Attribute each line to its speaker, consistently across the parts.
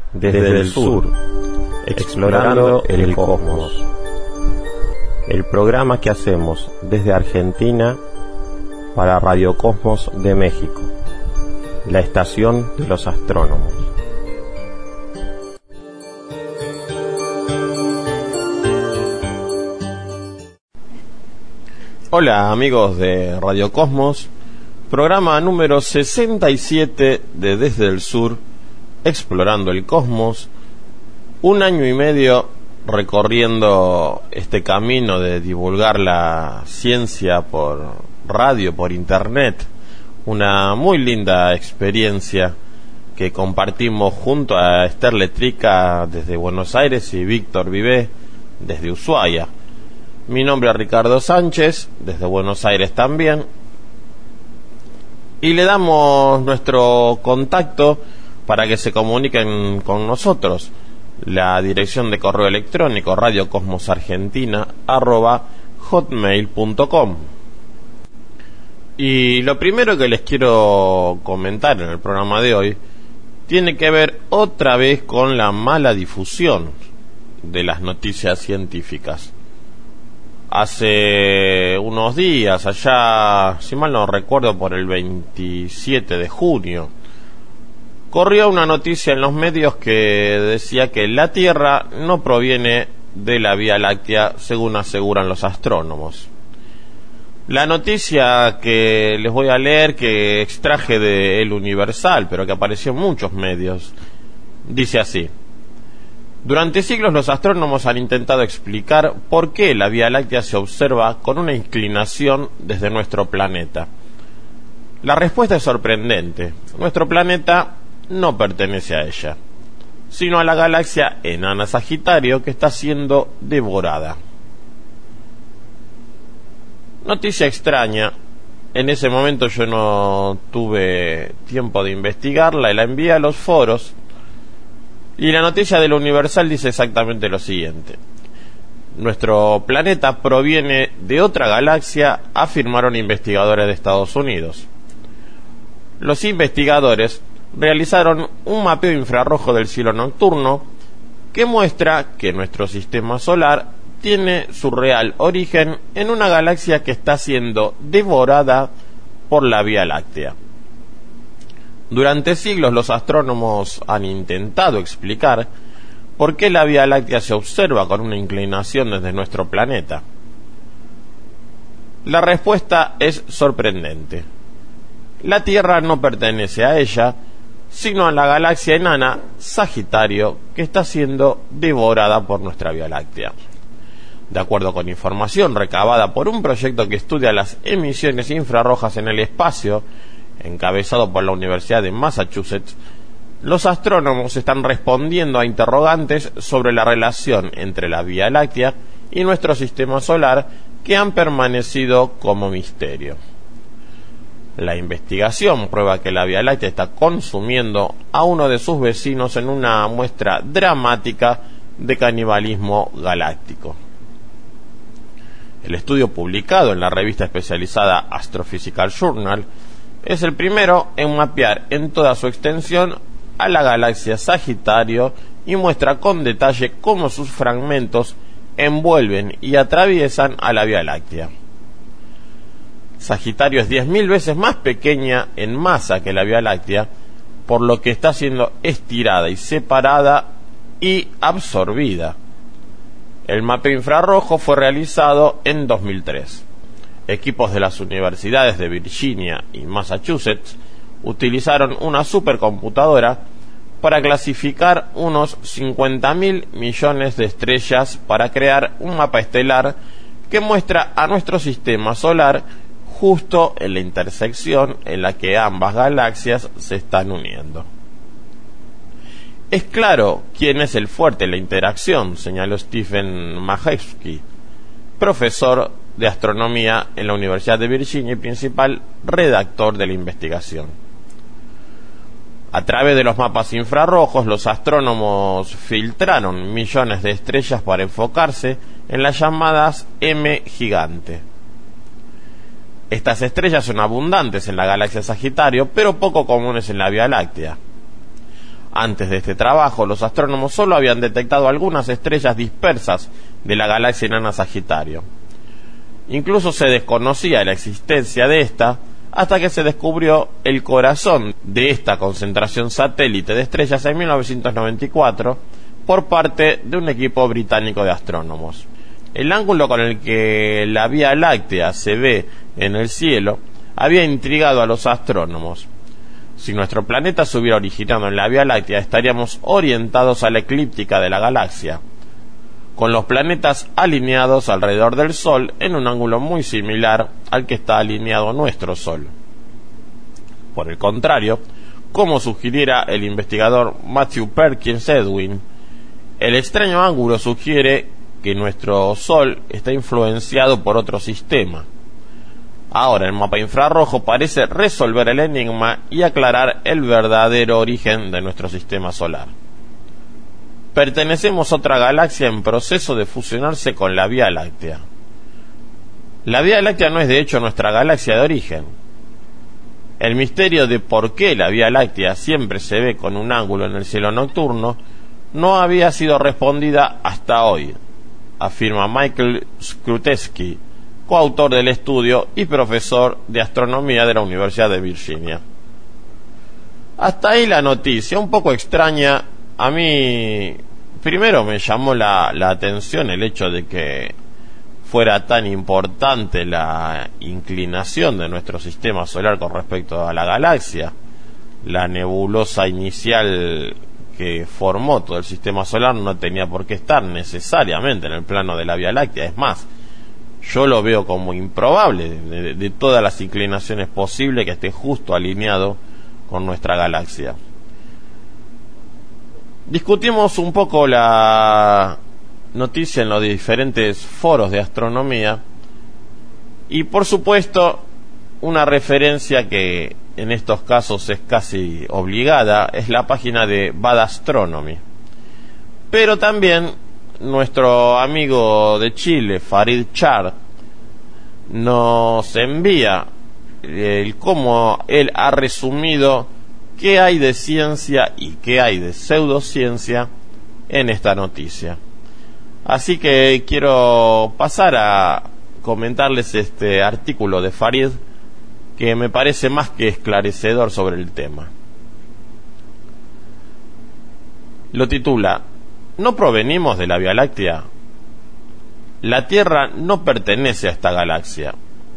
Speaker 1: desde el sur, explorando el cosmos. El programa que hacemos desde Argentina para Radio Cosmos de México, la estación de los astrónomos. Hola amigos de Radio Cosmos, programa número 67 de Desde el Sur, explorando el cosmos. Un año y medio recorriendo este camino de divulgar la ciencia por radio, por internet. Una muy linda experiencia que compartimos junto a Esther Letrica desde Buenos Aires y Víctor Vivé desde Ushuaia. Mi nombre es Ricardo Sánchez, desde Buenos Aires también. Y le damos nuestro contacto para que se comuniquen con nosotros. La dirección de correo electrónico radiocosmosargentina@hotmail.com. Y lo primero que les quiero comentar en el programa de hoy tiene que ver otra vez con la mala difusión de las noticias científicas. Hace unos días, allá, si mal no recuerdo, por el 27 de junio, corrió una noticia en los medios que decía que la Tierra no proviene de la Vía Láctea, según aseguran los astrónomos. La noticia que les voy a leer, que extraje de El Universal, pero que apareció en muchos medios, dice así: durante siglos los astrónomos han intentado explicar por qué la Vía Láctea se observa con una inclinación desde nuestro planeta. La respuesta es sorprendente. Nuestro planeta no pertenece a ella, sino a la galaxia enana Sagitario, que está siendo devorada. Noticia extraña. En ese momento yo no tuve tiempo de investigarla y la envié a los foros. Y la noticia del Universal dice exactamente lo siguiente: nuestro planeta proviene de otra galaxia, afirmaron investigadores de Estados Unidos. Los investigadores realizaron un mapeo infrarrojo del cielo nocturno que muestra que nuestro sistema solar tiene su real origen en una galaxia que está siendo devorada por la Vía Láctea. Durante siglos los astrónomos han intentado explicar por qué la Vía Láctea se observa con una inclinación desde nuestro planeta. La respuesta es sorprendente. La Tierra no pertenece a ella, sino a la galaxia enana Sagitario, que está siendo devorada por nuestra Vía Láctea. De acuerdo con información recabada por un proyecto que estudia las emisiones infrarrojas en el espacio, encabezado por la Universidad de Massachusetts, los astrónomos están respondiendo a interrogantes sobre la relación entre la Vía Láctea y nuestro sistema solar que han permanecido como misterio. La investigación prueba que la Vía Láctea está consumiendo a uno de sus vecinos en una muestra dramática de canibalismo galáctico. El estudio publicado en la revista especializada Astrophysical Journal es el primero en mapear en toda su extensión a la galaxia Sagitario y muestra con detalle cómo sus fragmentos envuelven y atraviesan a la Vía Láctea. Sagitario es 10.000 veces más pequeña en masa que la Vía Láctea, por lo que está siendo estirada y separada y absorbida. El mapeo infrarrojo fue realizado en 2003. Equipos de las universidades de Virginia y Massachusetts utilizaron una supercomputadora para clasificar unos 50.000 millones de estrellas para crear un mapa estelar que muestra a nuestro sistema solar justo en la intersección en la que ambas galaxias se están uniendo. Es claro quién es el fuerte en la interacción, señaló Stephen Majewski, profesor de astronomía en la Universidad de Virginia y principal redactor de la investigación. A través de los mapas infrarrojos, los astrónomos filtraron millones de estrellas para enfocarse en las llamadas M gigante. Estas estrellas son abundantes en la galaxia Sagitario, pero poco comunes en la Vía Láctea. Antes de este trabajo, los astrónomos solo habían detectado algunas estrellas dispersas de la galaxia enana Sagitario. Incluso se desconocía la existencia de esta hasta que se descubrió el corazón de esta concentración satélite de estrellas en 1994 por parte de un equipo británico de astrónomos. El ángulo con el que la Vía Láctea se ve en el cielo había intrigado a los astrónomos. Si nuestro planeta se hubiera originado en la Vía Láctea, estaríamos orientados a la eclíptica de la galaxia, con los planetas alineados alrededor del Sol en un ángulo muy similar al que está alineado nuestro Sol. Por el contrario, como sugiriera el investigador Matthew Perkins Edwin, el extraño ángulo sugiere que nuestro Sol está influenciado por otro sistema. Ahora el mapa infrarrojo parece resolver el enigma y aclarar el verdadero origen de nuestro sistema solar. Pertenecemos a otra galaxia en proceso de fusionarse con la Vía Láctea. La Vía Láctea no es de hecho nuestra galaxia de origen. El misterio de por qué la Vía Láctea siempre se ve con un ángulo en el cielo nocturno no había sido respondida hasta hoy, afirma Michael Skruteski, coautor del estudio y profesor de astronomía de la Universidad de Virginia. Hasta ahí la noticia, un poco extraña. A mí, primero me llamó la atención el hecho de que fuera tan importante la inclinación de nuestro sistema solar con respecto a la galaxia. La nebulosa inicial que formó todo el sistema solar no tenía por qué estar necesariamente en el plano de la Vía Láctea. Es más, yo lo veo como improbable de todas las inclinaciones posibles que esté justo alineado con nuestra galaxia. Discutimos un poco la noticia en los diferentes foros de astronomía y por supuesto una referencia que en estos casos es casi obligada es la página de Bad Astronomy, pero también nuestro amigo de Chile Farid Char nos envía cómo él ha resumido qué hay de ciencia y qué hay de pseudociencia en esta noticia. Así que quiero pasar a comentarles este artículo de Farid que me parece más que esclarecedor sobre el tema. Lo titula: ¿No provenimos de la Vía Láctea? La Tierra no pertenece a esta galaxia.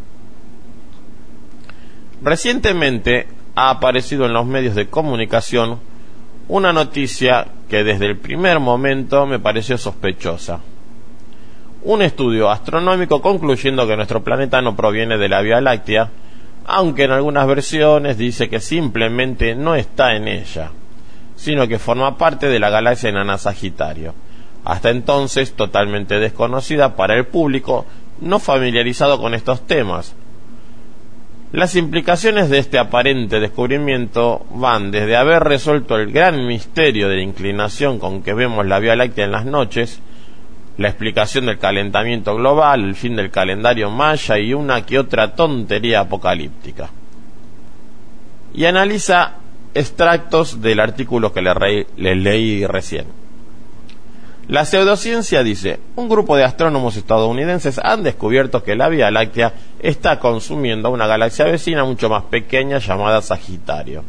Speaker 1: Recientemente ha aparecido en los medios de comunicación una noticia que desde el primer momento me pareció sospechosa. Un estudio astronómico concluyendo que nuestro planeta no proviene de la Vía Láctea, aunque en algunas versiones dice que simplemente no está en ella, sino que forma parte de la galaxia enana Sagitario, hasta entonces totalmente desconocida para el público no familiarizado con estos temas. Las implicaciones de este aparente descubrimiento van desde haber resuelto el gran misterio de la inclinación con que vemos la Vía Láctea en las noches, la explicación del calentamiento global, el fin del calendario maya y una que otra tontería apocalíptica. Y analiza extractos del artículo que le leí recién. La pseudociencia dice: un grupo de astrónomos estadounidenses han descubierto que la Vía Láctea está consumiendo una galaxia vecina mucho más pequeña llamada Sagitario.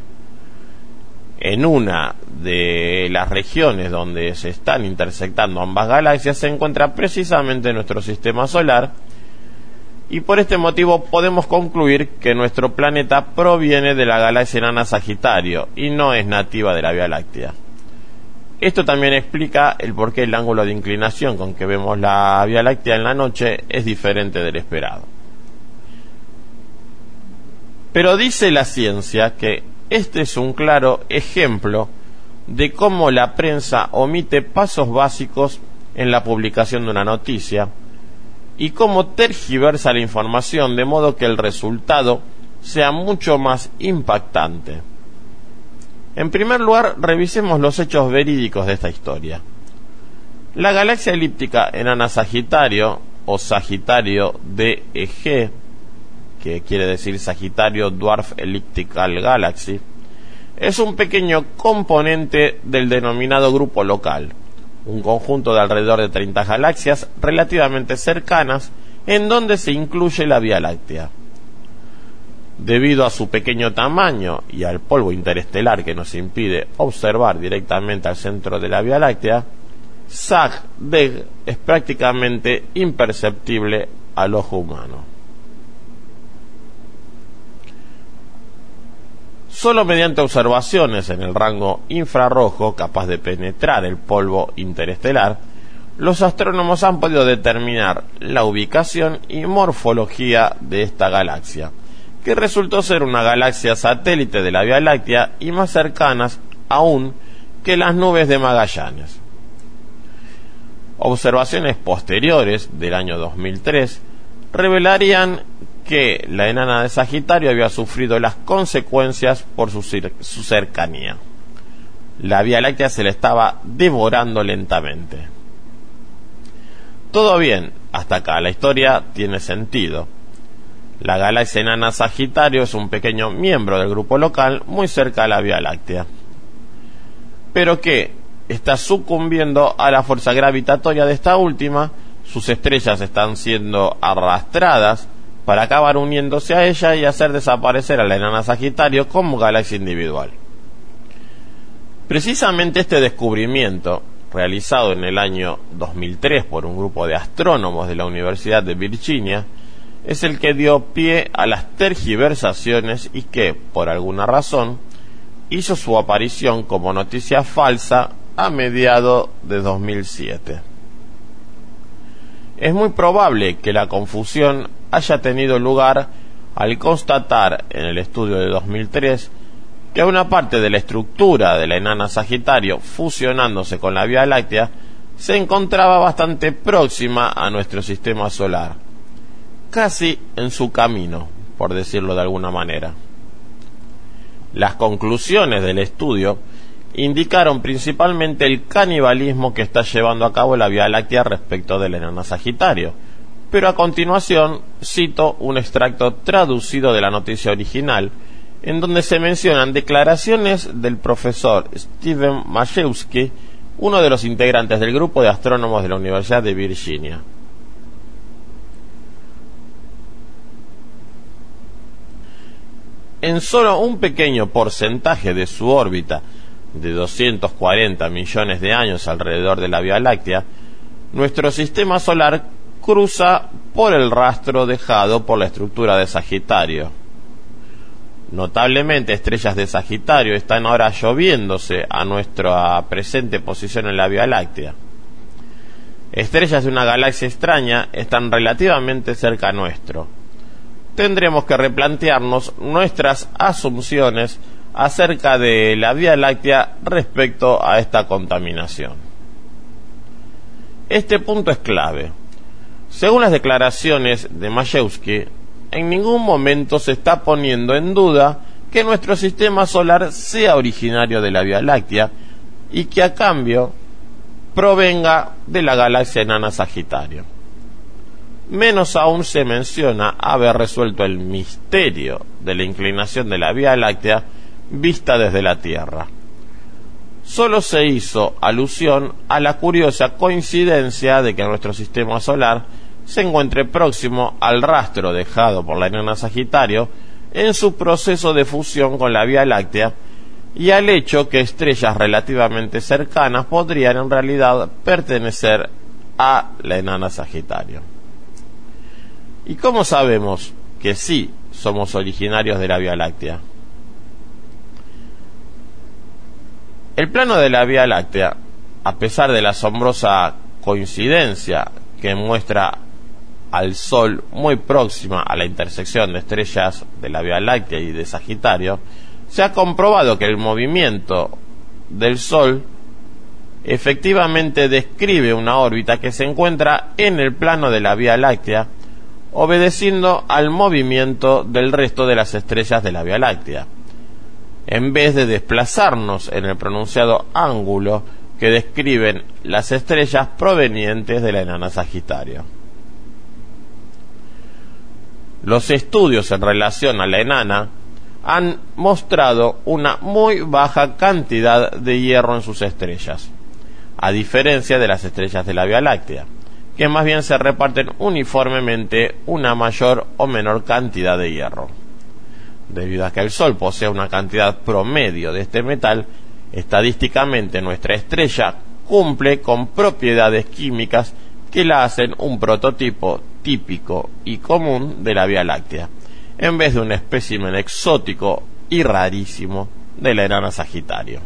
Speaker 1: En una de las regiones donde se están intersectando ambas galaxias se encuentra precisamente nuestro sistema solar, y por este motivo podemos concluir que nuestro planeta proviene de la galaxia enana Sagitario y no es nativa de la Vía Láctea. Esto también explica el por qué el ángulo de inclinación con que vemos la Vía Láctea en la noche es diferente del esperado. Pero dice la ciencia que este es un claro ejemplo de cómo la prensa omite pasos básicos en la publicación de una noticia y cómo tergiversa la información de modo que el resultado sea mucho más impactante. En primer lugar, revisemos los hechos verídicos de esta historia. La galaxia elíptica enana Sagitario, o Sagitario DEG, que quiere decir Sagittario Dwarf Elliptical Galaxy, es un pequeño componente del denominado grupo local, un conjunto de alrededor de 30 galaxias relativamente cercanas en donde se incluye la Vía Láctea. Debido a su pequeño tamaño y al polvo interestelar que nos impide observar directamente al centro de la Vía Láctea, Zag-Deg es prácticamente imperceptible al ojo humano. Solo mediante observaciones en el rango infrarrojo capaz de penetrar el polvo interestelar, los astrónomos han podido determinar la ubicación y morfología de esta galaxia, que resultó ser una galaxia satélite de la Vía Láctea y más cercanas aún que las nubes de Magallanes. Observaciones posteriores del año 2003 revelarían que la enana de Sagitario había sufrido las consecuencias por su cercanía. La Vía Láctea se le estaba devorando lentamente. Todo bien, hasta acá la historia tiene sentido. La galaxia enana Sagitario es un pequeño miembro del grupo local muy cerca de la Vía Láctea, pero que está sucumbiendo a la fuerza gravitatoria de esta última. Sus estrellas están siendo arrastradas para acabar uniéndose a ella y hacer desaparecer a la enana Sagitario como galaxia individual. Precisamente este descubrimiento, realizado en el año 2003 por un grupo de astrónomos de la Universidad de Virginia, es el que dio pie a las tergiversaciones y que, por alguna razón, hizo su aparición como noticia falsa a mediados de 2007. Es muy probable que la confusión haya tenido lugar al constatar en el estudio de 2003 que una parte de la estructura de la enana Sagitario fusionándose con la Vía Láctea se encontraba bastante próxima a nuestro sistema solar, casi en su camino, por decirlo de alguna manera. Las conclusiones del estudio indicaron principalmente el canibalismo que está llevando a cabo la Vía Láctea respecto de la enana Sagitario, pero a continuación cito un extracto traducido de la noticia original, en donde se mencionan declaraciones del profesor Steven Majewski, uno de los integrantes del grupo de astrónomos de la Universidad de Virginia. En solo un pequeño porcentaje de su órbita, de 240 millones de años alrededor de la Vía Láctea, nuestro sistema solar cruza por el rastro dejado por la estructura de Sagitario. Notablemente, estrellas de Sagitario están ahora lloviéndose a nuestra presente posición en la Vía Láctea. Estrellas de una galaxia extraña están relativamente cerca nuestro. Tendremos que replantearnos nuestras asunciones acerca de la Vía Láctea respecto a esta contaminación. Este punto es clave. Según las declaraciones de Majewski, en ningún momento se está poniendo en duda que nuestro sistema solar sea originario de la Vía Láctea y que a cambio provenga de la galaxia enana Sagitario. Menos aún se menciona haber resuelto el misterio de la inclinación de la Vía Láctea vista desde la Tierra. Solo se hizo alusión a la curiosa coincidencia de que nuestro sistema solar se encuentre próximo al rastro dejado por la enana Sagitario en su proceso de fusión con la Vía Láctea y al hecho que estrellas relativamente cercanas podrían en realidad pertenecer a la enana Sagitario. ¿Y cómo sabemos que sí somos originarios de la Vía Láctea? El plano de la Vía Láctea, a pesar de la asombrosa coincidencia que muestra al Sol muy próxima a la intersección de estrellas de la Vía Láctea y de Sagitario, se ha comprobado que el movimiento del Sol efectivamente describe una órbita que se encuentra en el plano de la Vía Láctea, obedeciendo al movimiento del resto de las estrellas de la Vía Láctea, en vez de desplazarnos en el pronunciado ángulo que describen las estrellas provenientes de la enana Sagitario. Los estudios en relación a la enana han mostrado una muy baja cantidad de hierro en sus estrellas, a diferencia de las estrellas de la Vía Láctea, que más bien se reparten uniformemente una mayor o menor cantidad de hierro. Debido a que el Sol posee una cantidad promedio de este metal, estadísticamente nuestra estrella cumple con propiedades químicas que la hacen un prototipo típico y común de la Vía Láctea, en vez de un espécimen exótico y rarísimo de la enana Sagitario.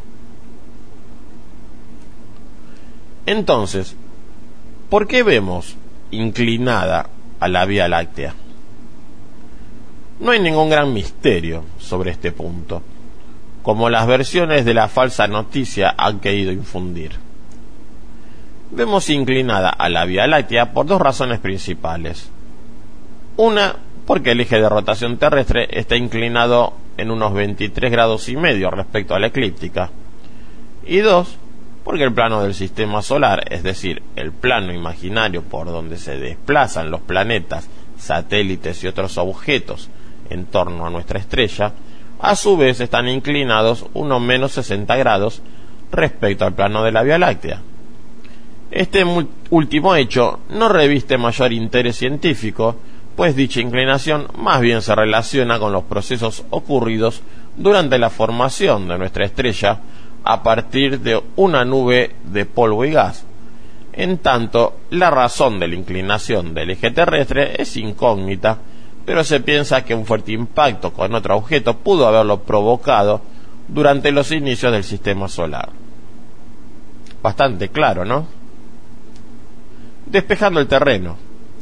Speaker 1: Entonces, ¿por qué vemos inclinada a la Vía Láctea? No hay ningún gran misterio sobre este punto, como las versiones de la falsa noticia han querido infundir. Vemos inclinada a la Vía Láctea por dos razones principales. Una, porque el eje de rotación terrestre está inclinado en unos 23 grados y medio respecto a la eclíptica. Y dos, porque el plano del sistema solar, es decir, el plano imaginario por donde se desplazan los planetas, satélites y otros objetos en torno a nuestra estrella, a su vez están inclinados unos menos 60 grados respecto al plano de la Vía Láctea. Este último hecho no reviste mayor interés científico, pues dicha inclinación más bien se relaciona con los procesos ocurridos durante la formación de nuestra estrella a partir de una nube de polvo y gas. En tanto, la razón de la inclinación del eje terrestre es incógnita, pero se piensa que un fuerte impacto con otro objeto pudo haberlo provocado durante los inicios del sistema solar. Bastante claro, ¿no? Despejando el terreno.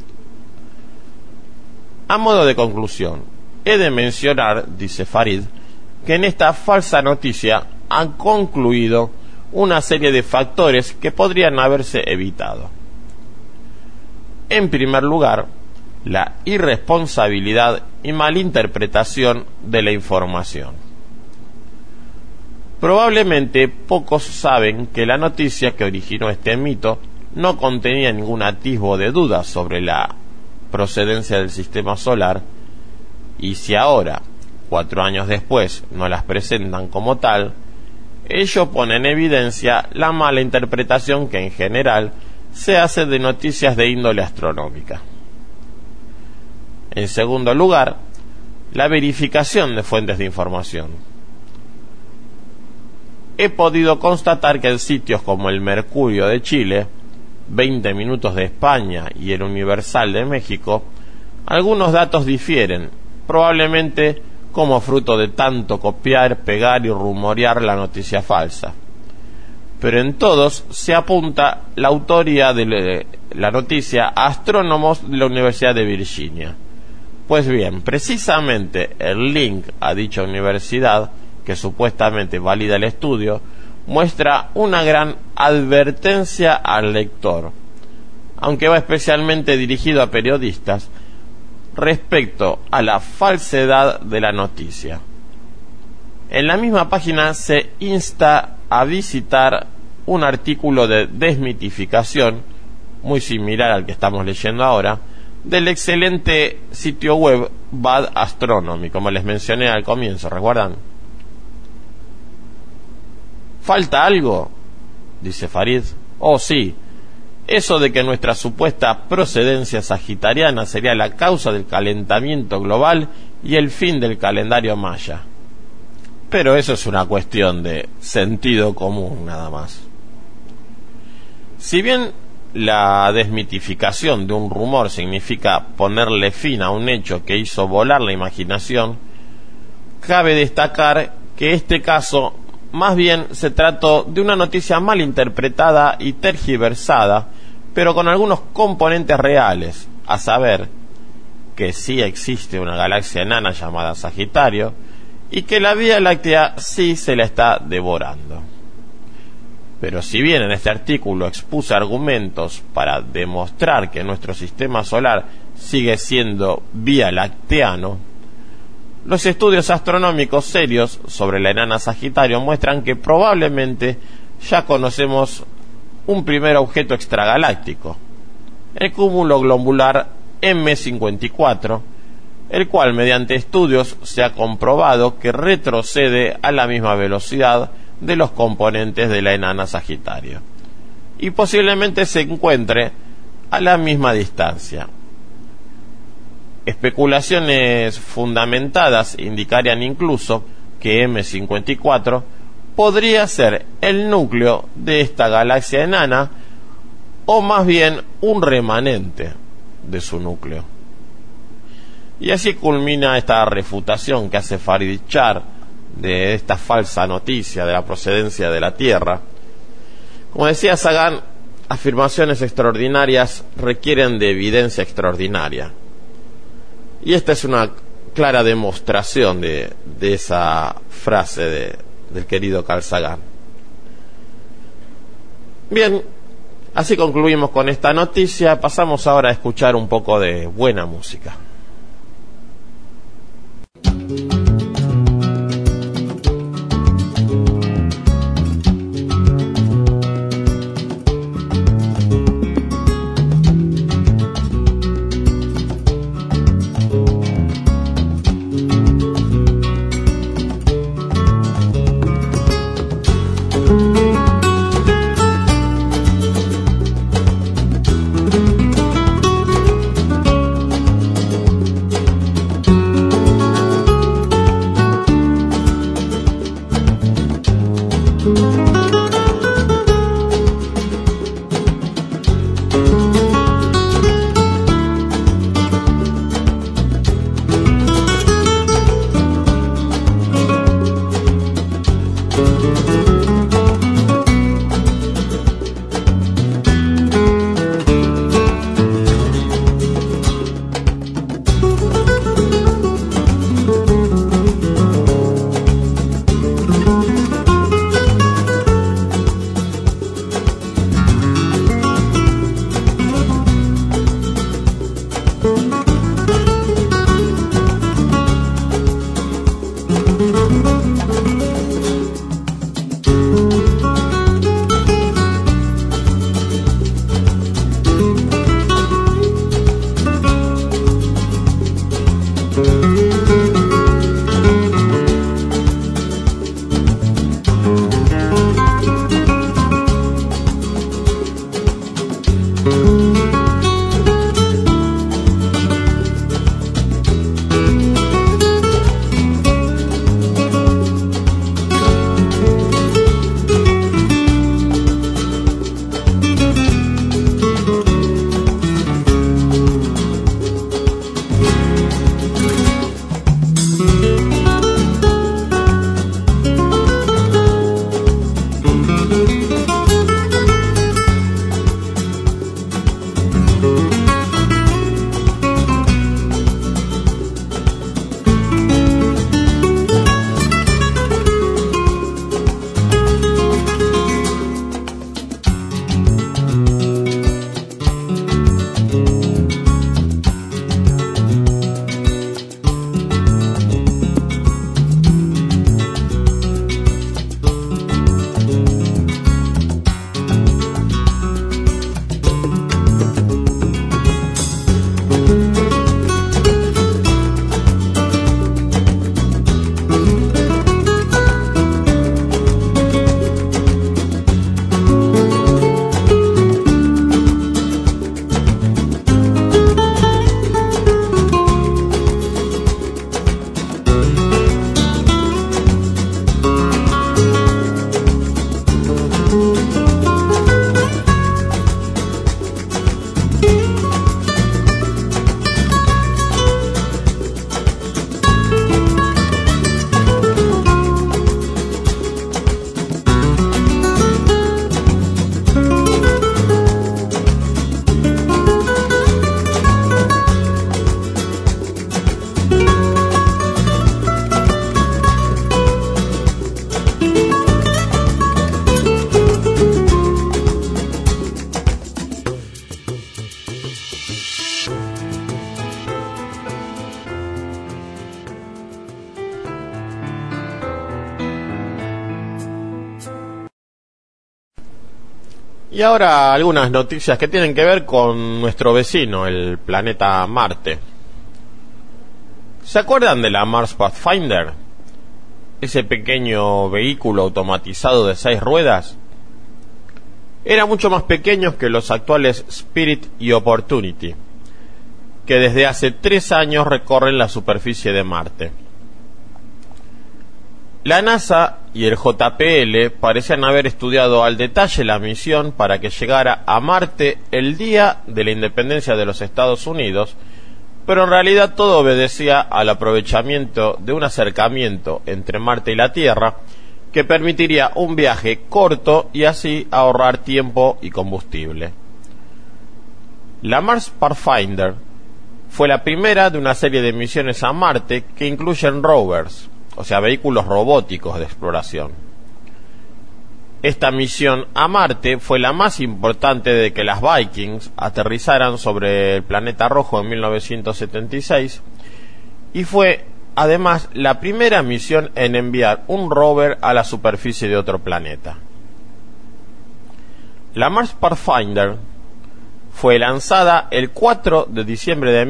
Speaker 1: A modo de conclusión, he de mencionar, dice Farid, que en esta falsa noticia han concluido una serie de factores que podrían haberse evitado. En primer lugar, la irresponsabilidad y malinterpretación de la información. Probablemente pocos saben que la noticia que originó este mito no contenía ningún atisbo de duda sobre la procedencia del sistema solar, y si ahora, 4 años después, no las presentan como tal, ello pone en evidencia la mala interpretación que en general se hace de noticias de índole astronómica. En segundo lugar, la verificación de fuentes de información. He podido constatar que en sitios como el Mercurio de Chile, 20 Minutos de España y el Universal de México, algunos datos difieren, probablemente como fruto de tanto copiar, pegar y rumorear la noticia falsa. Pero en todos se apunta la autoría de la noticia a astrónomos de la Universidad de Virginia. Pues bien, precisamente el link a dicha universidad, que supuestamente valida el estudio, muestra una gran advertencia al lector, aunque va especialmente dirigido a periodistas, respecto a la falsedad de la noticia. En la misma página se insta a visitar un artículo de desmitificación, muy similar al que estamos leyendo ahora, del excelente sitio web Bad Astronomy, como les mencioné al comienzo, ¿recuerdan? ¿Falta algo?, dice Farid. Oh, sí, eso de que nuestra supuesta procedencia sagitariana sería la causa del calentamiento global y el fin del calendario maya. Pero eso es una cuestión de sentido común, nada más. Si bien la desmitificación de un rumor significa ponerle fin a un hecho que hizo volar la imaginación, cabe destacar que este caso más bien se trató de una noticia mal interpretada y tergiversada, pero con algunos componentes reales, a saber, que sí existe una galaxia enana llamada Sagitario, y que la Vía Láctea sí se la está devorando. Pero si bien en este artículo expuse argumentos para demostrar que nuestro sistema solar sigue siendo vía lacteano, los estudios astronómicos serios sobre la enana Sagitario muestran que probablemente ya conocemos un primer objeto extragaláctico, el cúmulo globular M54, el cual mediante estudios se ha comprobado que retrocede a la misma velocidad de los componentes de la enana Sagitario, y posiblemente se encuentre a la misma distancia. Especulaciones fundamentadas indicarían incluso que M54 podría ser el núcleo de esta galaxia enana, o más bien un remanente de su núcleo. Y así culmina esta refutación que hace Farid Char de esta falsa noticia de la procedencia de la Tierra. Como decía Sagan, afirmaciones extraordinarias requieren de evidencia extraordinaria. Y esta es una clara demostración de esa frase del querido Carl Sagan. Bien, así concluimos con esta noticia. Pasamos ahora a escuchar un poco de buena música. Y ahora algunas noticias que tienen que ver con nuestro vecino, el planeta Marte. ¿Se acuerdan de la Mars Pathfinder? Ese pequeño vehículo automatizado de 6 ruedas. Era mucho más pequeño que los actuales Spirit y Opportunity, que desde hace 3 años recorren la superficie de Marte. La NASA y el JPL parecían haber estudiado al detalle la misión para que llegara a Marte el día de la independencia de los Estados Unidos, pero en realidad todo obedecía al aprovechamiento de un acercamiento entre Marte y la Tierra que permitiría un viaje corto y así ahorrar tiempo y combustible. La Mars Pathfinder fue la primera de una serie de misiones a Marte que incluyen rovers, o sea, vehículos robóticos de exploración. Esta misión a Marte fue la más importante de que las Vikings aterrizaran sobre el planeta rojo en 1976 y fue además la primera misión en enviar un rover a la superficie de otro planeta. La Mars Pathfinder fue lanzada el 4 de diciembre de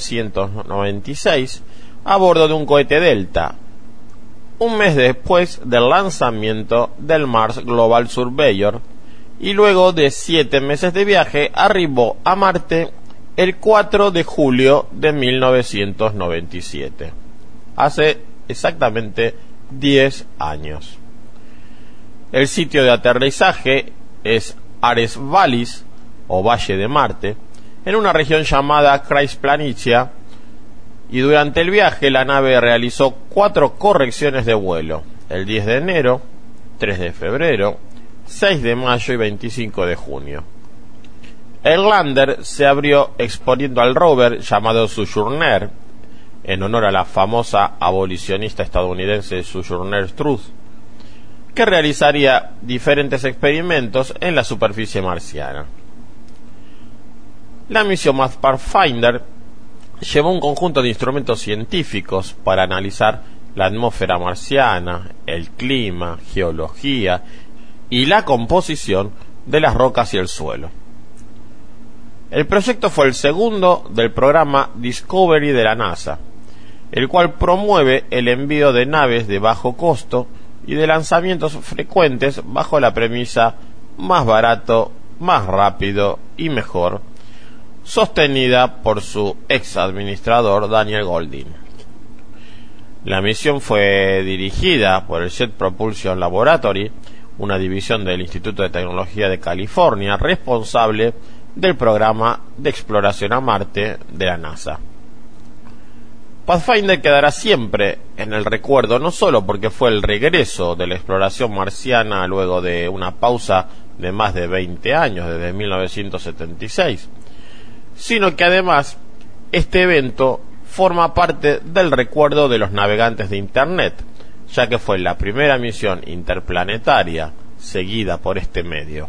Speaker 1: 1996 a bordo de un cohete Delta, un mes después del lanzamiento del Mars Global Surveyor, y luego de 7 meses de viaje arribó a Marte el 4 de julio de 1997. Hace exactamente 10 años. El sitio de aterrizaje es Ares Vallis, o Valle de Marte, en una región llamada Kreisplanitia, y durante el viaje la nave realizó 4 correcciones de vuelo, el 10 de enero, 3 de febrero, 6 de mayo y 25 de junio. El lander se abrió exponiendo al rover llamado Sojourner, en honor a la famosa abolicionista estadounidense Sojourner Truth, que realizaría diferentes experimentos en la superficie marciana. La misión Mars Pathfinder llevó un conjunto de instrumentos científicos para analizar la atmósfera marciana, el clima, geología y la composición de las rocas y el suelo. El proyecto fue el segundo del programa Discovery de la NASA, el cual promueve el envío de naves de bajo costo y de lanzamientos frecuentes bajo la premisa más barato, más rápido y mejor, sostenida por su ex administrador Daniel Goldin. La misión fue dirigida por el Jet Propulsion Laboratory, una división del Instituto de Tecnología de California, responsable del programa de exploración a Marte de la NASA. Pathfinder quedará siempre en el recuerdo, no solo porque fue el regreso de la exploración marciana luego de una pausa de más de 20 años, desde 1976, sino que además este evento forma parte del recuerdo de los navegantes de Internet, ya que fue la primera misión interplanetaria seguida por este medio.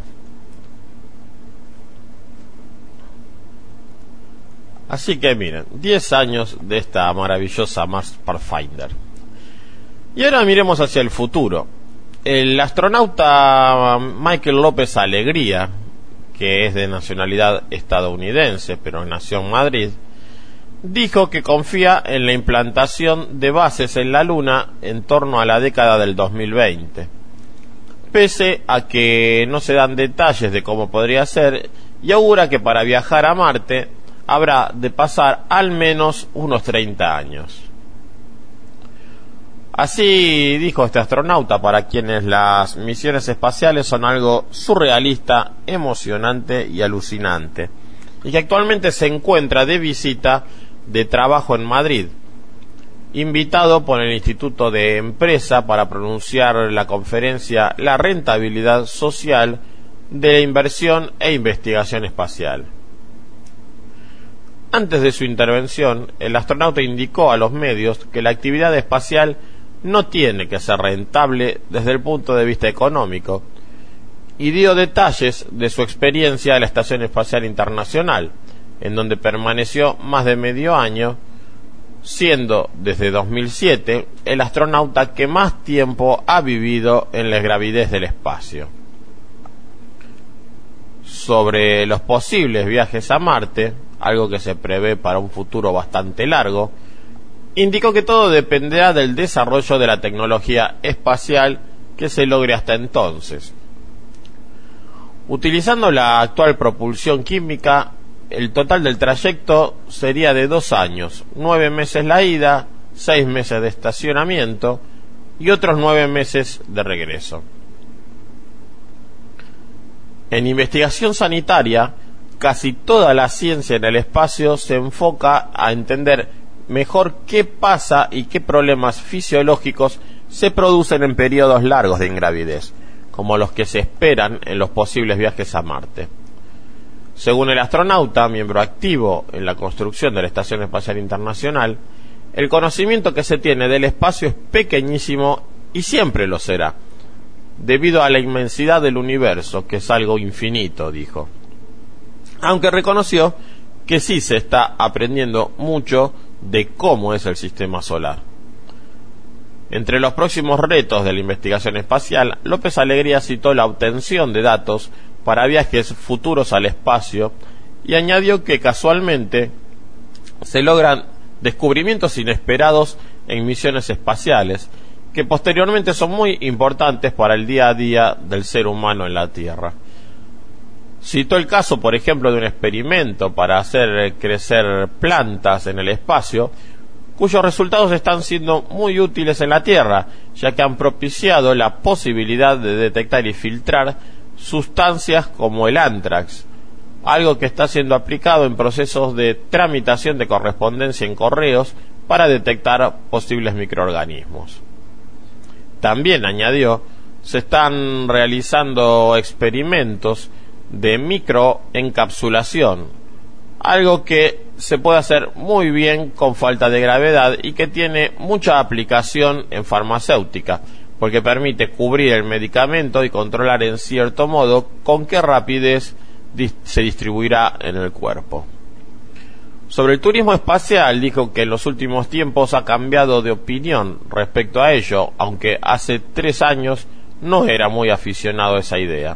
Speaker 1: Así que miren, 10 años de esta maravillosa Mars Pathfinder. Y ahora miremos hacia el futuro. El astronauta Michael López Alegría, que es de nacionalidad estadounidense pero nació en Madrid, dijo que confía en la implantación de bases en la Luna en torno a la década del 2020, pese a que no se dan detalles de cómo podría ser, y augura que para viajar a Marte habrá de pasar al menos unos 30 años. Así dijo este astronauta, para quienes las misiones espaciales son algo surrealista, emocionante y alucinante, y que actualmente se encuentra de visita de trabajo en Madrid, invitado por el Instituto de Empresa para pronunciar la conferencia La rentabilidad social de la inversión e investigación espacial. Antes de su intervención, el astronauta indicó a los medios que la actividad espacial no tiene que ser rentable desde el punto de vista económico, y dio detalles de su experiencia en la Estación Espacial Internacional, en donde permaneció más de medio año, siendo desde 2007 el astronauta que más tiempo ha vivido en la gravidez del espacio. Sobre los posibles viajes a Marte, algo que se prevé para un futuro bastante largo, indicó que todo dependerá del desarrollo de la tecnología espacial que se logre hasta entonces. Utilizando la actual propulsión química, el total del trayecto sería de 2 años, 9 meses la ida, 6 meses de estacionamiento y otros 9 meses de regreso. En investigación sanitaria, casi toda la ciencia en el espacio se enfoca a entender mejor qué pasa y qué problemas fisiológicos se producen en periodos largos de ingravidez, como los que se esperan en los posibles viajes a Marte. Según el astronauta, miembro activo en la construcción de la Estación Espacial Internacional, el conocimiento que se tiene del espacio es pequeñísimo y siempre lo será, debido a la inmensidad del universo, que es algo infinito, dijo. Aunque reconoció que sí se está aprendiendo mucho de cómo es el sistema solar. Entre los próximos retos de la investigación espacial, López Alegría citó la obtención de datos para viajes futuros al espacio y añadió que casualmente se logran descubrimientos inesperados en misiones espaciales que posteriormente son muy importantes para el día a día del ser humano en la Tierra. Citó el caso, por ejemplo, de un experimento para hacer crecer plantas en el espacio, cuyos resultados están siendo muy útiles en la Tierra, ya que han propiciado la posibilidad de detectar y filtrar sustancias como el anthrax, algo que está siendo aplicado en procesos de tramitación de correspondencia en correos para detectar posibles microorganismos. También añadió, se están realizando experimentos de microencapsulación, algo que se puede hacer muy bien con falta de gravedad y que tiene mucha aplicación en farmacéutica, porque permite cubrir el medicamento y controlar en cierto modo con qué rapidez se distribuirá en el cuerpo. Sobre el turismo espacial, dijo que en los últimos tiempos ha cambiado de opinión respecto a ello, aunque hace 3 años no era muy aficionado a esa idea.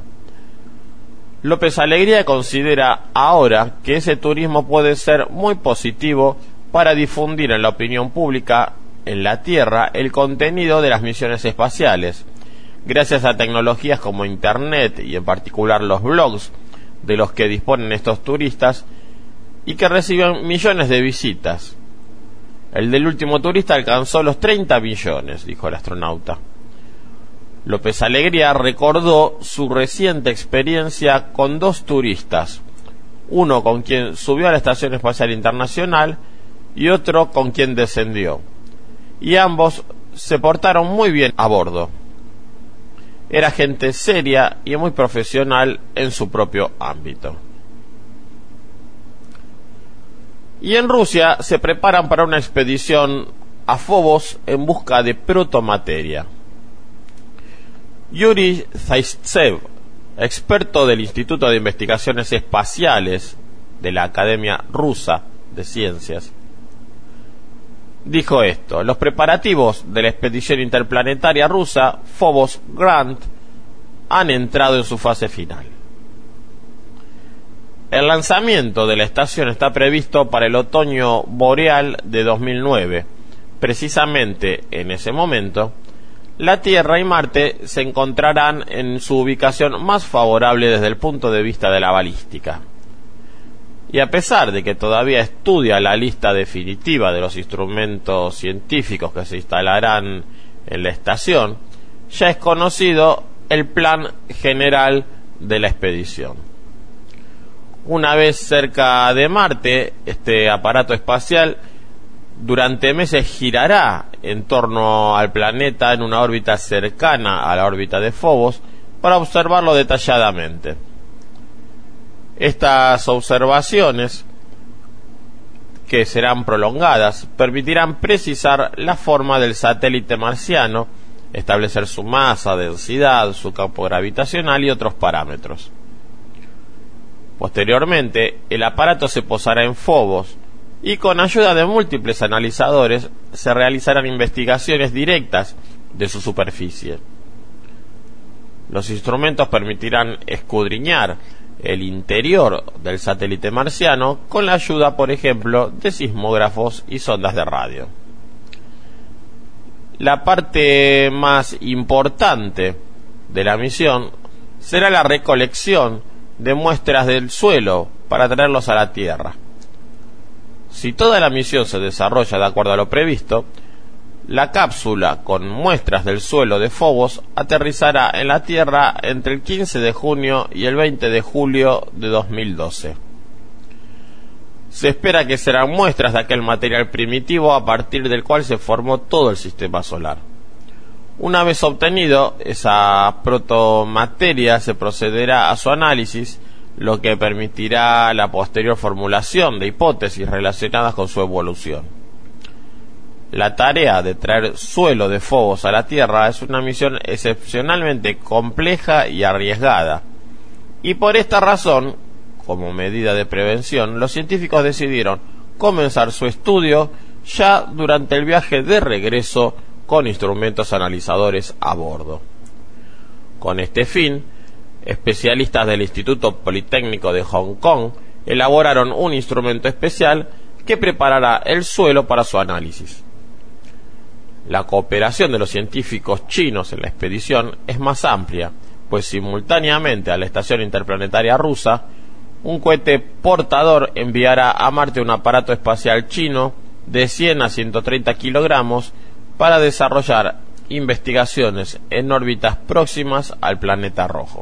Speaker 1: López Alegría considera ahora que ese turismo puede ser muy positivo para difundir en la opinión pública en la Tierra el contenido de las misiones espaciales, gracias a tecnologías como Internet y en particular los blogs de los que disponen estos turistas y que reciben millones de visitas. El del último turista alcanzó los 30 millones, dijo el astronauta. López Alegría recordó su reciente experiencia con 2 turistas, uno con quien subió a la Estación Espacial Internacional y otro con quien descendió, y ambos se portaron muy bien a bordo. Era gente seria y muy profesional en su propio ámbito. Y en Rusia se preparan para una expedición a Phobos en busca de protomateria. Yuri Zaitsev, experto del Instituto de Investigaciones Espaciales de la Academia Rusa de Ciencias, dijo esto: los preparativos de la expedición interplanetaria rusa Phobos Grant han entrado en su fase final. El lanzamiento de la estación está previsto para el otoño boreal de 2009. Precisamente en ese momento, la Tierra y Marte se encontrarán en su ubicación más favorable desde el punto de vista de la balística. Y a pesar de que todavía estudia la lista definitiva de los instrumentos científicos que se instalarán en la estación, ya es conocido el plan general de la expedición. Una vez cerca de Marte, este aparato espacial durante meses girará en torno al planeta en una órbita cercana a la órbita de Phobos para observarlo detalladamente. Estas observaciones, que serán prolongadas, permitirán precisar la forma del satélite marciano, establecer su masa, densidad, su campo gravitacional y otros parámetros. Posteriormente, el aparato se posará en Phobos y con ayuda de múltiples analizadores se realizarán investigaciones directas de su superficie. Los instrumentos permitirán escudriñar el interior del satélite marciano con la ayuda, por ejemplo, de sismógrafos y sondas de radio. La parte más importante de la misión será la recolección de muestras del suelo para traerlos a la Tierra. Si toda la misión se desarrolla de acuerdo a lo previsto, la cápsula con muestras del suelo de Phobos aterrizará en la Tierra entre el 15 de junio y el 20 de julio de 2012. Se espera que serán muestras de aquel material primitivo a partir del cual se formó todo el sistema solar. Una vez obtenido esa protomateria, se procederá a su análisis, lo que permitirá la posterior formulación de hipótesis relacionadas con su evolución. La tarea de traer suelo de Phobos a la Tierra es una misión excepcionalmente compleja y arriesgada, y por esta razón, como medida de prevención, los científicos decidieron comenzar su estudio ya durante el viaje de regreso con instrumentos analizadores a bordo. Con este fin, especialistas del Instituto Politécnico de Hong Kong elaboraron un instrumento especial que preparará el suelo para su análisis. La cooperación de los científicos chinos en la expedición es más amplia, pues simultáneamente a la Estación Interplanetaria Rusa, un cohete portador enviará a Marte un aparato espacial chino de 100 a 130 kilogramos para desarrollar investigaciones en órbitas próximas al planeta rojo.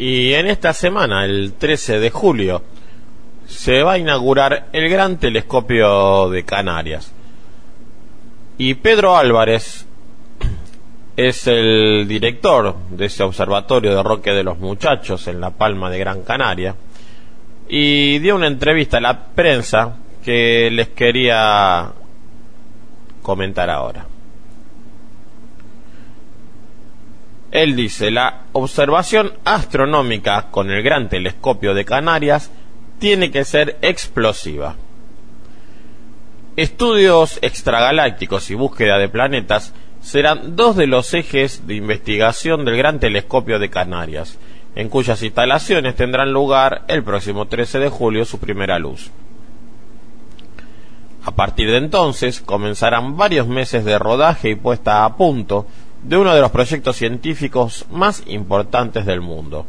Speaker 1: Y en esta semana, el 13 de julio, se va a inaugurar el Gran Telescopio de Canarias. Y Pedro Álvarez es el director de ese observatorio de Roque de los Muchachos en La Palma de Gran Canaria, y dio una entrevista a la prensa que les quería comentar ahora. Él dice: la observación astronómica con el Gran Telescopio de Canarias tiene que ser explosiva. Estudios extragalácticos y búsqueda de planetas serán dos de los ejes de investigación del Gran Telescopio de Canarias, en cuyas instalaciones tendrán lugar el próximo 13 de julio su primera luz. A partir de entonces comenzarán varios meses de rodaje y puesta a punto de uno de los proyectos científicos más importantes del mundo.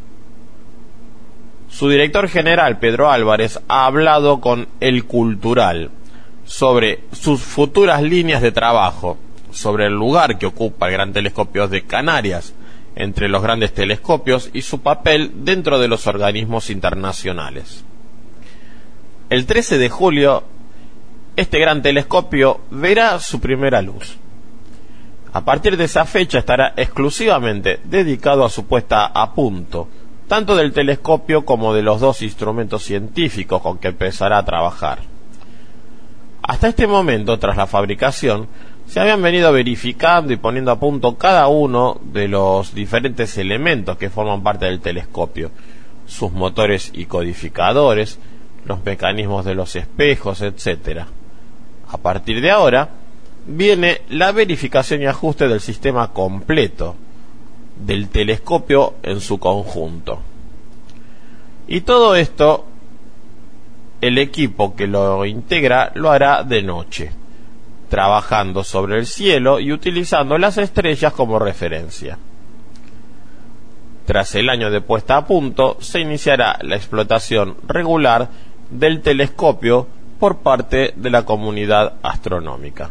Speaker 1: Su director general, Pedro Álvarez, ha hablado con El Cultural sobre sus futuras líneas de trabajo, sobre el lugar que ocupa el Gran Telescopio de Canarias entre los grandes telescopios y su papel dentro de los organismos internacionales. El 13 de julio, este gran telescopio verá su primera luz. A partir de esa fecha estará exclusivamente dedicado a su puesta a punto, tanto del telescopio como de los dos instrumentos científicos con que empezará a trabajar. Hasta este momento, tras la fabricación, se habían venido verificando y poniendo a punto cada uno de los diferentes elementos que forman parte del telescopio, sus motores y codificadores, los mecanismos de los espejos, etc. A partir de ahora, viene la verificación y ajuste del sistema completo, del telescopio en su conjunto. Y todo esto, el equipo que lo integra lo hará de noche, trabajando sobre el cielo y utilizando las estrellas como referencia. Tras el año de puesta a punto, se iniciará la explotación regular del telescopio por parte de la comunidad astronómica.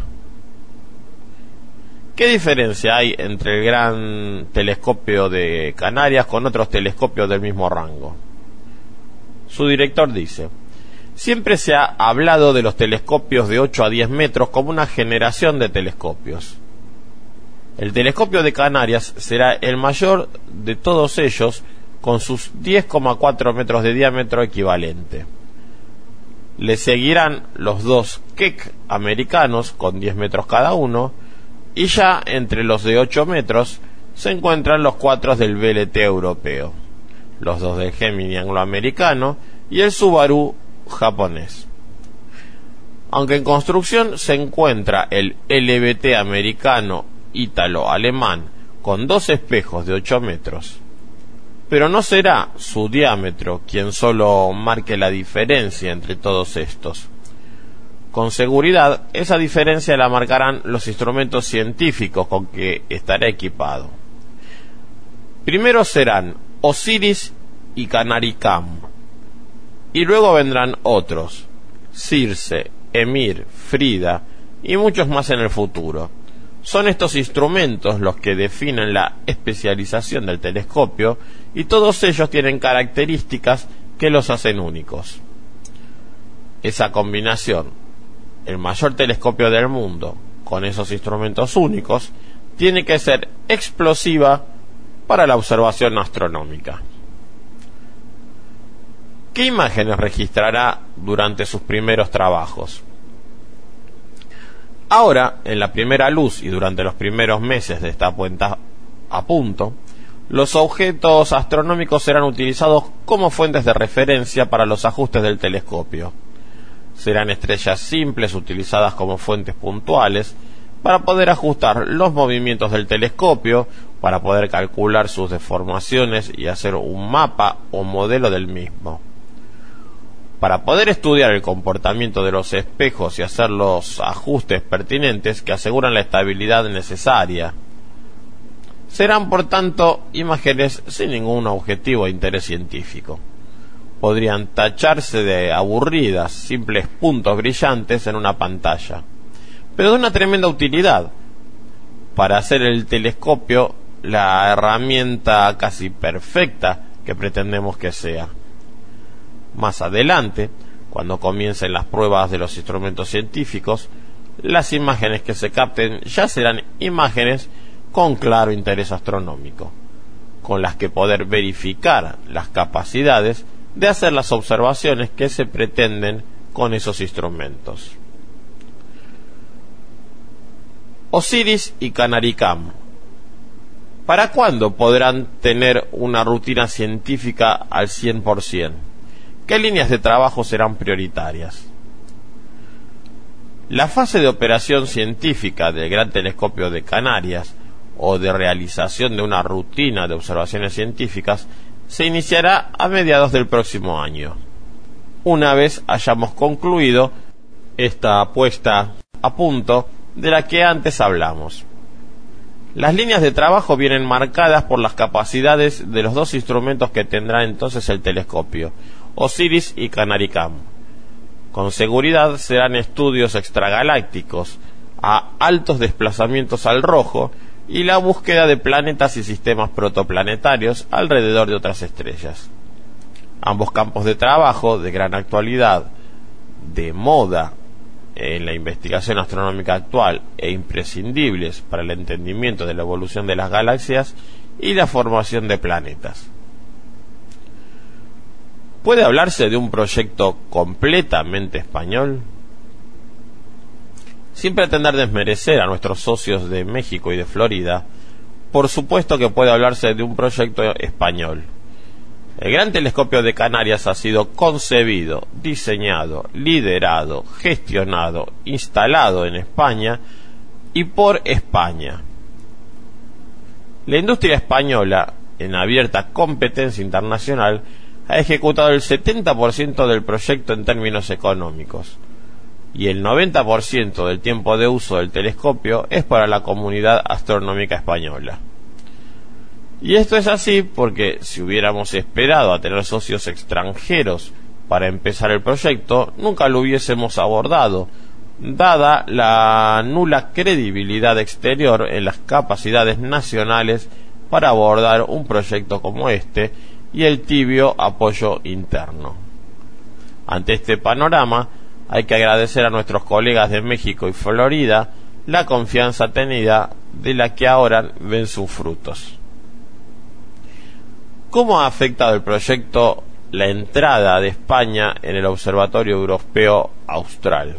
Speaker 1: ¿Qué diferencia hay entre el Gran Telescopio de Canarias con otros telescopios del mismo rango? Su director dice: siempre se ha hablado de los telescopios de 8 a 10 metros como una generación de telescopios. El telescopio de Canarias será el mayor de todos ellos, con sus 10,4 metros de diámetro equivalente. Le seguirán los dos Keck americanos con 10 metros cada uno, y ya entre los de 8 metros se encuentran los 4 del VLT europeo, los 2 del Gemini angloamericano y el Subaru japonés. Aunque en construcción se encuentra el LBT americano ítalo-alemán con 2 espejos de 8 metros, pero no será su diámetro quien solo marque la diferencia entre todos estos. Con seguridad, esa diferencia la marcarán los instrumentos científicos con que estará equipado. Primero serán Osiris y Canaricam, y luego vendrán otros, Circe, Emir, Frida y muchos más en el futuro. Son estos instrumentos los que definen la especialización del telescopio, y todos ellos tienen características que los hacen únicos. Esa combinación, el mayor telescopio del mundo, con esos instrumentos únicos, tiene que ser explosiva para la observación astronómica. ¿Qué imágenes registrará durante sus primeros trabajos? Ahora, en la primera luz y durante los primeros meses de esta puesta a punto, los objetos astronómicos serán utilizados como fuentes de referencia para los ajustes del telescopio. Serán estrellas simples utilizadas como fuentes puntuales para poder ajustar los movimientos del telescopio, para poder calcular sus deformaciones y hacer un mapa o modelo del mismo. Para poder estudiar el comportamiento de los espejos y hacer los ajustes pertinentes que aseguran la estabilidad necesaria. Serán, por tanto, imágenes sin ningún objetivo de interés científico. Podrían tacharse de aburridas, simples puntos brillantes en una pantalla, pero de una tremenda utilidad para hacer el telescopio la herramienta casi perfecta que pretendemos que sea. Más adelante, cuando comiencen las pruebas de los instrumentos científicos, las imágenes que se capten ya serán imágenes con claro interés astronómico, con las que poder verificar las capacidades de hacer las observaciones que se pretenden con esos instrumentos. Osiris y Canaricam. ¿Para cuándo podrán tener una rutina científica al 100%? ¿Qué líneas de trabajo serán prioritarias? La fase de operación científica del Gran Telescopio de Canarias o de realización de una rutina de observaciones científicas se iniciará a mediados del próximo año, una vez hayamos concluido esta puesta a punto de la que antes hablamos. Las líneas de trabajo vienen marcadas por las capacidades de los dos instrumentos que tendrá entonces el telescopio, Osiris y Canaricam. Con seguridad serán estudios extragalácticos a altos desplazamientos al rojo y la búsqueda de planetas y sistemas protoplanetarios alrededor de otras estrellas. Ambos campos de trabajo de gran actualidad, de moda en la investigación astronómica actual e imprescindibles para el entendimiento de la evolución de las galaxias y la formación de planetas. ¿Puede hablarse de un proyecto completamente español? Sin pretender desmerecer a nuestros socios de México y de Florida, por supuesto que puede hablarse de un proyecto español. El Gran Telescopio de Canarias ha sido concebido, diseñado, liderado, gestionado, instalado en España y por España. La industria española, en abierta competencia internacional, ha ejecutado el 70% del proyecto en términos económicos, y el 90% del tiempo de uso del telescopio es para la comunidad astronómica española. Y esto es así porque si hubiéramos esperado a tener socios extranjeros para empezar el proyecto, nunca lo hubiésemos abordado, dada la nula credibilidad exterior en las capacidades nacionales para abordar un proyecto como este y el tibio apoyo interno. Ante este panorama, hay que agradecer a nuestros colegas de México y Florida la confianza tenida de la que ahora ven sus frutos. ¿Cómo ha afectado el proyecto la entrada de España en el Observatorio Europeo Austral?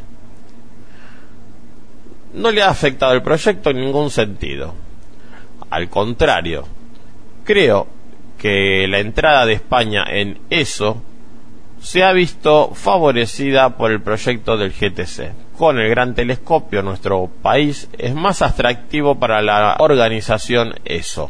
Speaker 1: No le ha afectado el proyecto en ningún sentido. Al contrario, creo que la entrada de España en ESO se ha visto favorecida por el proyecto del GTC. Con el Gran Telescopio, nuestro país es más atractivo para la organización ESO.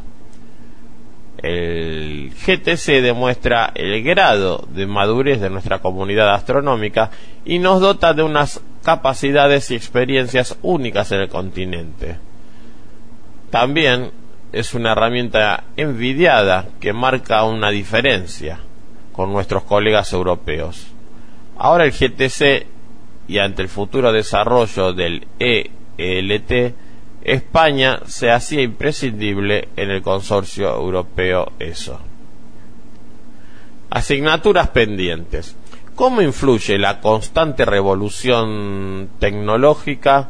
Speaker 1: El GTC demuestra el grado de madurez de nuestra comunidad astronómica y nos dota de unas capacidades y experiencias únicas en el continente. También es una herramienta envidiada que marca una diferencia con nuestros colegas europeos. Ahora el GTC, y ante el futuro desarrollo del ELT, España se hacía imprescindible en el consorcio europeo ESO. Asignaturas pendientes. ¿Cómo influye la constante revolución tecnológica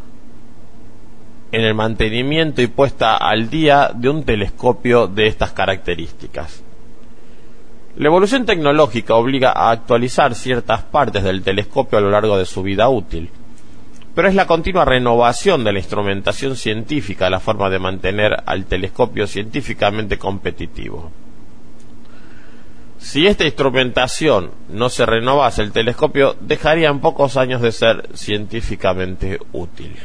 Speaker 1: en el mantenimiento y puesta al día de un telescopio de estas características? La evolución tecnológica obliga a actualizar ciertas partes del telescopio a lo largo de su vida útil, pero es la continua renovación de la instrumentación científica la forma de mantener al telescopio científicamente competitivo. Si esta instrumentación no se renovase, el telescopio dejaría en pocos años de ser científicamente útil.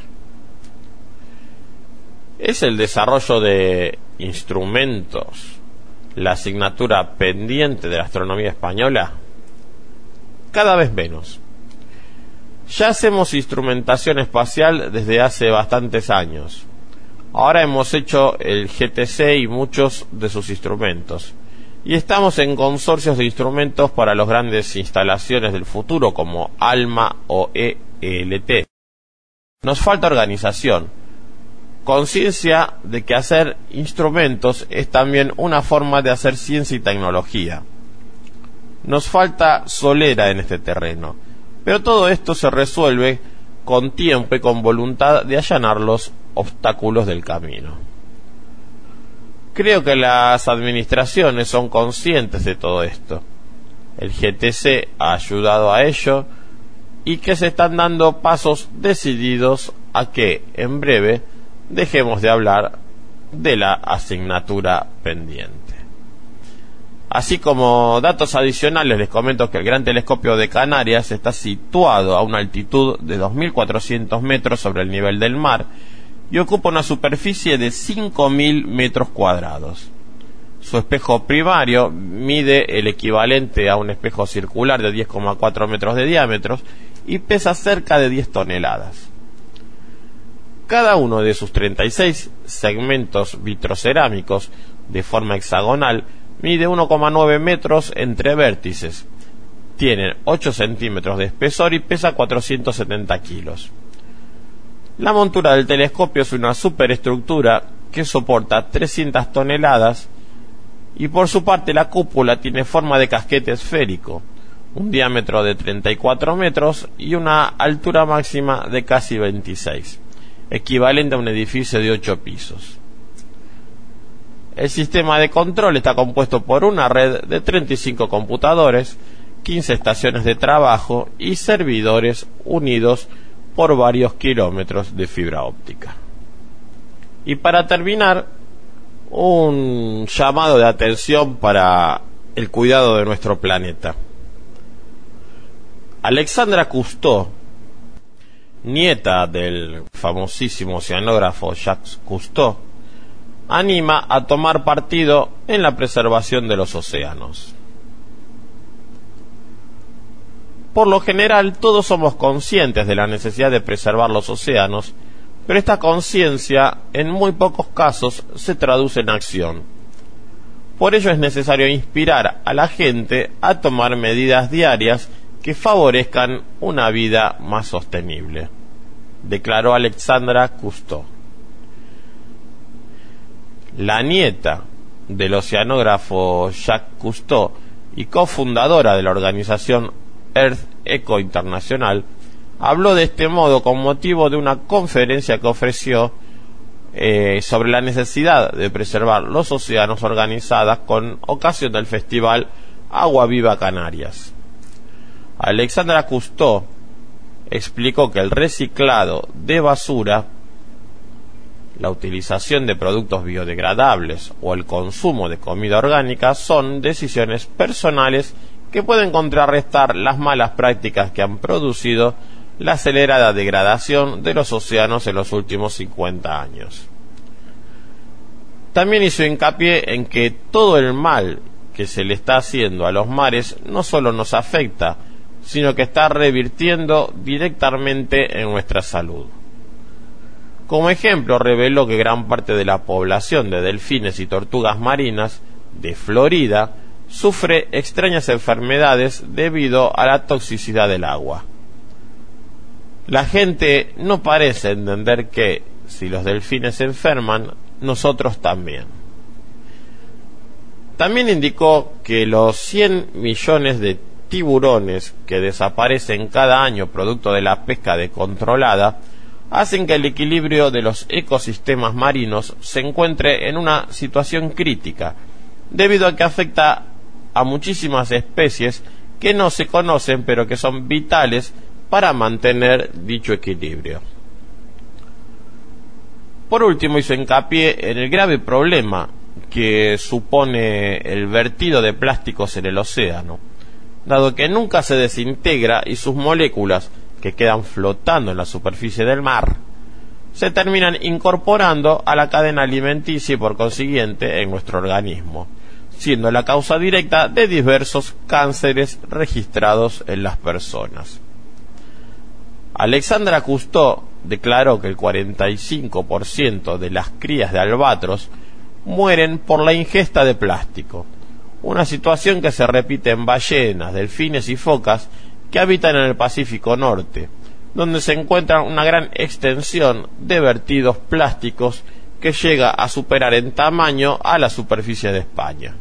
Speaker 1: ¿Es el desarrollo de instrumentos la asignatura pendiente de la astronomía española? Cada vez menos. Ya hacemos instrumentación espacial desde hace bastantes años. Ahora hemos hecho el GTC y muchos de sus instrumentos, y estamos en consorcios de instrumentos para las grandes instalaciones del futuro como ALMA o ELT. Nos falta organización, conciencia de que hacer instrumentos es también una forma de hacer ciencia y tecnología. Nos falta solera en este terreno, pero todo esto se resuelve con tiempo y con voluntad de allanar los obstáculos del camino. Creo que las administraciones son conscientes de todo esto. El GTC ha ayudado a ello y que se están dando pasos decididos a que, en breve, dejemos de hablar de la asignatura pendiente. Así como datos adicionales, les comento que el Gran Telescopio de Canarias está situado a una altitud de 2.400 metros sobre el nivel del mar y ocupa una superficie de 5.000 metros cuadrados. Su espejo primario mide el equivalente a un espejo circular de 10,4 metros de diámetro y pesa cerca de 10 toneladas. Cada uno de sus 36 segmentos vitrocerámicos de forma hexagonal mide 1,9 metros entre vértices, tiene 8 centímetros de espesor y pesa 470 kilos. La montura del telescopio es una superestructura que soporta 300 toneladas y por su parte la cúpula tiene forma de casquete esférico, un diámetro de 34 metros y una altura máxima de casi 26, equivalente a un edificio de 8 pisos. El sistema de control está compuesto por una red de 35 computadores, 15 estaciones de trabajo y servidores unidos por varios kilómetros de fibra óptica. Y para terminar, un llamado de atención para el cuidado de nuestro planeta. Alexandra Cousteau, nieta del famosísimo oceanógrafo Jacques Cousteau, anima a tomar partido en la preservación de los océanos. Por lo general, todos somos conscientes de la necesidad de preservar los océanos, pero esta conciencia en muy pocos casos se traduce en acción. Por ello es necesario inspirar a la gente a tomar medidas diarias que favorezcan una vida más sostenible, declaró Alexandra Cousteau. La nieta del oceanógrafo Jacques Cousteau y cofundadora de la organización Earth Eco Internacional, habló de este modo con motivo de una conferencia que ofreció sobre la necesidad de preservar los océanos organizada con ocasión del festival Agua Viva Canarias. Alexandra Cousteau explicó que el reciclado de basura, la utilización de productos biodegradables o el consumo de comida orgánica son decisiones personales que pueden contrarrestar las malas prácticas que han producido la acelerada degradación de los océanos en los últimos 50 años. También hizo hincapié en que todo el mal que se le está haciendo a los mares no solo nos afecta, sino que está revirtiendo directamente en nuestra salud. Como ejemplo, reveló que gran parte de la población de delfines y tortugas marinas de Florida sufre extrañas enfermedades debido a la toxicidad del agua. La gente no parece entender que, si los delfines se enferman, nosotros también. También indicó que los 100 millones de tiburones que desaparecen cada año producto de la pesca descontrolada hacen que el equilibrio de los ecosistemas marinos se encuentre en una situación crítica, debido a que afecta a muchísimas especies que no se conocen pero que son vitales para mantener dicho equilibrio. Por último, hizo hincapié en el grave problema que supone el vertido de plásticos en el océano, dado que nunca se desintegra y sus moléculas, que quedan flotando en la superficie del mar, se terminan incorporando a la cadena alimenticia y por consiguiente en nuestro organismo, siendo la causa directa de diversos cánceres registrados en las personas. Alexandra Cousteau declaró que el 45% de las crías de albatros mueren por la ingesta de plástico, una situación que se repite en ballenas, delfines y focas que habitan en el Pacífico Norte, donde se encuentra una gran extensión de vertidos plásticos que llega a superar en tamaño a la superficie de España.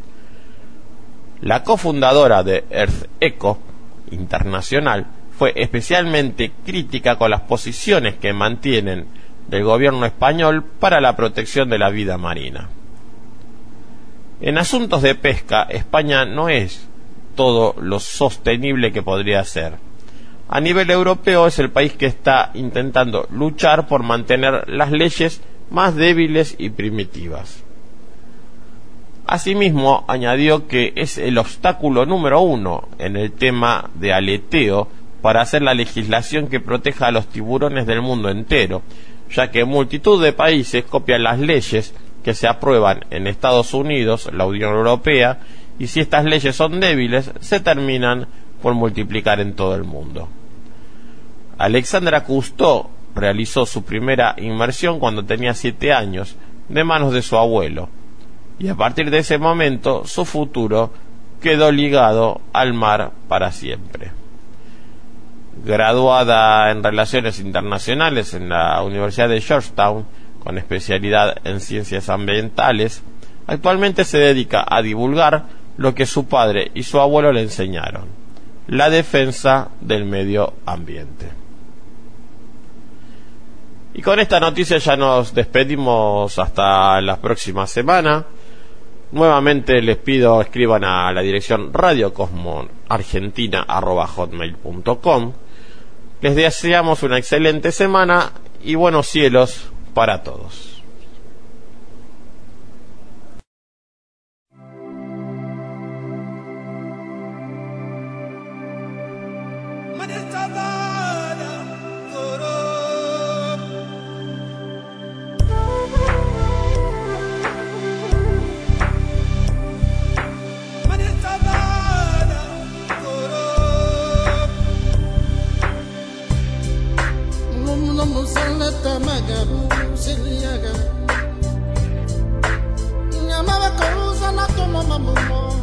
Speaker 1: La cofundadora de Earth Eco Internacional fue especialmente crítica con las posiciones que mantienen del gobierno español para la protección de la vida marina. En asuntos de pesca, España no es todo lo sostenible que podría ser. A nivel europeo es el país que está intentando luchar por mantener las leyes más débiles y primitivas. Asimismo, añadió que es el obstáculo número 1 en el tema de aleteo para hacer la legislación que proteja a los tiburones del mundo entero, ya que multitud de países copian las leyes que se aprueban en Estados Unidos, la Unión Europea, y si estas leyes son débiles, se terminan por multiplicar en todo el mundo. Alexandra Cousteau realizó su primera inmersión cuando tenía 7 años, de manos de su abuelo, y a partir de ese momento su futuro quedó ligado al mar para siempre. Graduada en Relaciones Internacionales en la Universidad de Georgetown, con especialidad en Ciencias Ambientales, actualmente se dedica a divulgar lo que su padre y su abuelo le enseñaron: la defensa del medio ambiente. Y con esta noticia ya nos despedimos hasta la próxima semana. Nuevamente les pido escriban a la dirección radiocosmoargentina@hotmail.com. Les deseamos una excelente semana y buenos cielos para todos.
Speaker 2: Nyamaba kauza na tomo mamumo